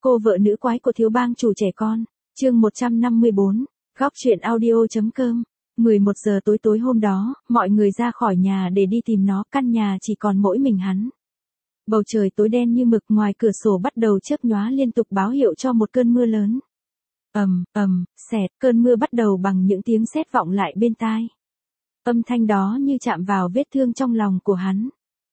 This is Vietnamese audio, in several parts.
Cô vợ nữ quái của thiếu bang chủ trẻ con. Chương 154. Góc truyện audio.com. 11 giờ tối hôm đó, mọi người ra khỏi nhà để đi tìm nó, căn nhà chỉ còn mỗi mình hắn. Bầu trời tối đen như mực, ngoài cửa sổ bắt đầu chớp nhoá liên tục báo hiệu cho một cơn mưa lớn. Xẹt, cơn mưa bắt đầu bằng những tiếng sét vọng lại bên tai. Âm thanh đó như chạm vào vết thương trong lòng của hắn.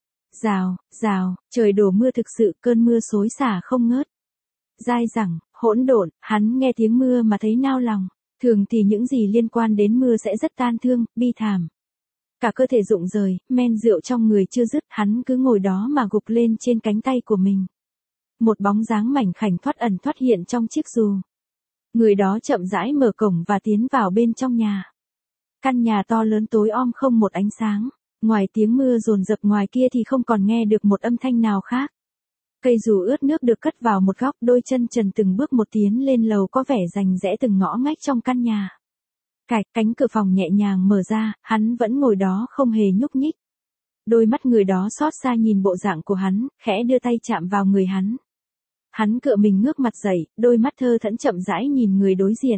Rào, trời đổ mưa thực sự, cơn mưa xối xả không ngớt. Dai dẳng, hỗn độn, hắn nghe tiếng mưa mà thấy nao lòng. Thường thì những gì liên quan đến mưa sẽ rất tan thương, bi thảm. Cả cơ thể rụng rời, men rượu trong người chưa dứt, hắn cứ ngồi đó mà gục lên trên cánh tay của mình. Một bóng dáng mảnh khảnh thoát ẩn thoát hiện trong chiếc dù. Người đó chậm rãi mở cổng và tiến vào bên trong nhà. Căn nhà to lớn tối om không một ánh sáng, ngoài tiếng mưa dồn dập ngoài kia thì không còn nghe được một âm thanh nào khác. Cây dù ướt nước được cất vào một góc, đôi chân trần từng bước một tiến lên lầu có vẻ rành rẽ từng ngõ ngách trong căn nhà. Cánh cửa phòng nhẹ nhàng mở ra, hắn vẫn ngồi đó không hề nhúc nhích. Đôi mắt người đó xót xa nhìn bộ dạng của hắn, khẽ đưa tay chạm vào người hắn. Hắn cựa mình ngước mặt dậy, đôi mắt thơ thẫn chậm rãi nhìn người đối diện.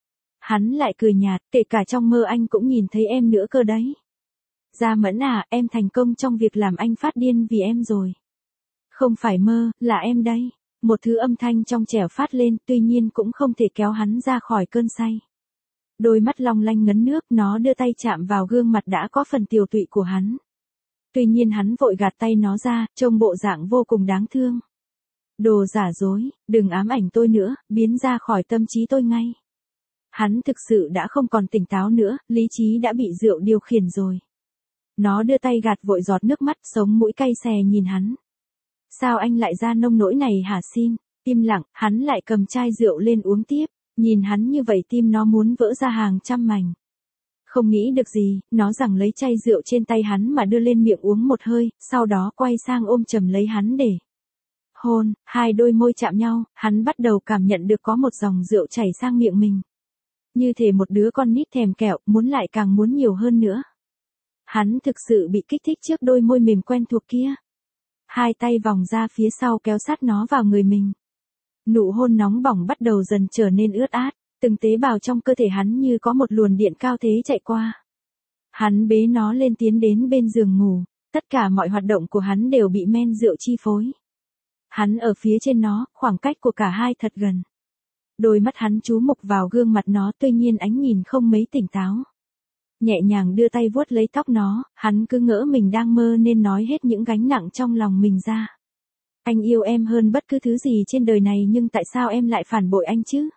Hắn lại cười nhạt, kể cả trong mơ anh cũng nhìn thấy em nữa cơ đấy. Gia Mẫn à, em thành công trong việc làm anh phát điên vì em rồi. Không phải mơ, là em đây. Một thứ âm thanh trong trẻo phát lên, tuy nhiên cũng không thể kéo hắn ra khỏi cơn say. Đôi mắt long lanh ngấn nước, nó đưa tay chạm vào gương mặt đã có phần tiều tụy của hắn. Tuy nhiên hắn vội gạt tay nó ra, trông bộ dạng vô cùng đáng thương. Đồ giả dối, đừng ám ảnh tôi nữa, biến ra khỏi tâm trí tôi ngay. Hắn thực sự đã không còn tỉnh táo nữa, lý trí đã bị rượu điều khiển rồi. Nó đưa tay gạt vội giọt nước mắt, sống mũi cay xè nhìn hắn. Sao anh lại ra nông nỗi này hả xin? Im lặng, hắn lại cầm chai rượu lên uống tiếp. Nhìn hắn như vậy tim nó muốn vỡ ra hàng trăm mảnh. Không nghĩ được gì, nó giằng lấy chai rượu trên tay hắn mà đưa lên miệng uống một hơi, sau đó quay sang ôm chầm lấy hắn để hôn. Hai đôi môi chạm nhau, hắn bắt đầu cảm nhận được có một dòng rượu chảy sang miệng mình. Như thể một đứa con nít thèm kẹo, muốn lại càng muốn nhiều hơn nữa. Hắn thực sự bị kích thích trước đôi môi mềm quen thuộc kia. Hai tay vòng ra phía sau kéo sát nó vào người mình. Nụ hôn nóng bỏng bắt đầu dần trở nên ướt át, từng tế bào trong cơ thể hắn như có một luồng điện cao thế chạy qua. Hắn bế nó lên tiến đến bên giường ngủ, tất cả mọi hoạt động của hắn đều bị men rượu chi phối. Hắn ở phía trên nó, khoảng cách của cả hai thật gần. Đôi mắt hắn chú mục vào gương mặt nó, tuy nhiên ánh nhìn không mấy tỉnh táo. Nhẹ nhàng đưa tay vuốt lấy tóc nó, hắn cứ ngỡ mình đang mơ nên nói hết những gánh nặng trong lòng mình ra. Anh yêu em hơn bất cứ thứ gì trên đời này, nhưng tại sao em lại phản bội anh chứ?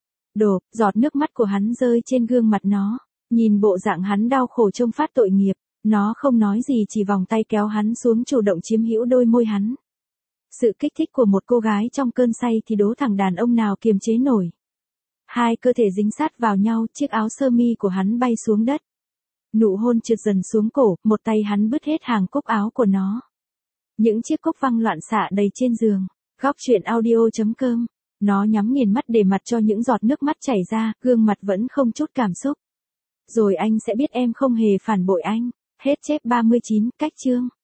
Giọt nước mắt của hắn rơi trên gương mặt nó, nhìn bộ dạng hắn đau khổ trông phát tội nghiệp, nó không nói gì chỉ vòng tay kéo hắn xuống chủ động chiếm hữu đôi môi hắn. Sự kích thích của một cô gái trong cơn say thì đố thằng đàn ông nào kiềm chế nổi. Hai cơ thể dính sát vào nhau, chiếc áo sơ mi của hắn bay xuống đất. Nụ hôn trượt dần xuống cổ, một tay hắn bứt hết hàng cúc áo của nó. Những chiếc cúc văng loạn xạ đầy trên giường. Góc truyện audio.com. Nó nhắm nghiền mắt để mặt cho những giọt nước mắt chảy ra, gương mặt vẫn không chút cảm xúc. Rồi anh sẽ biết em không hề phản bội anh. Hết chép 39, cách chương.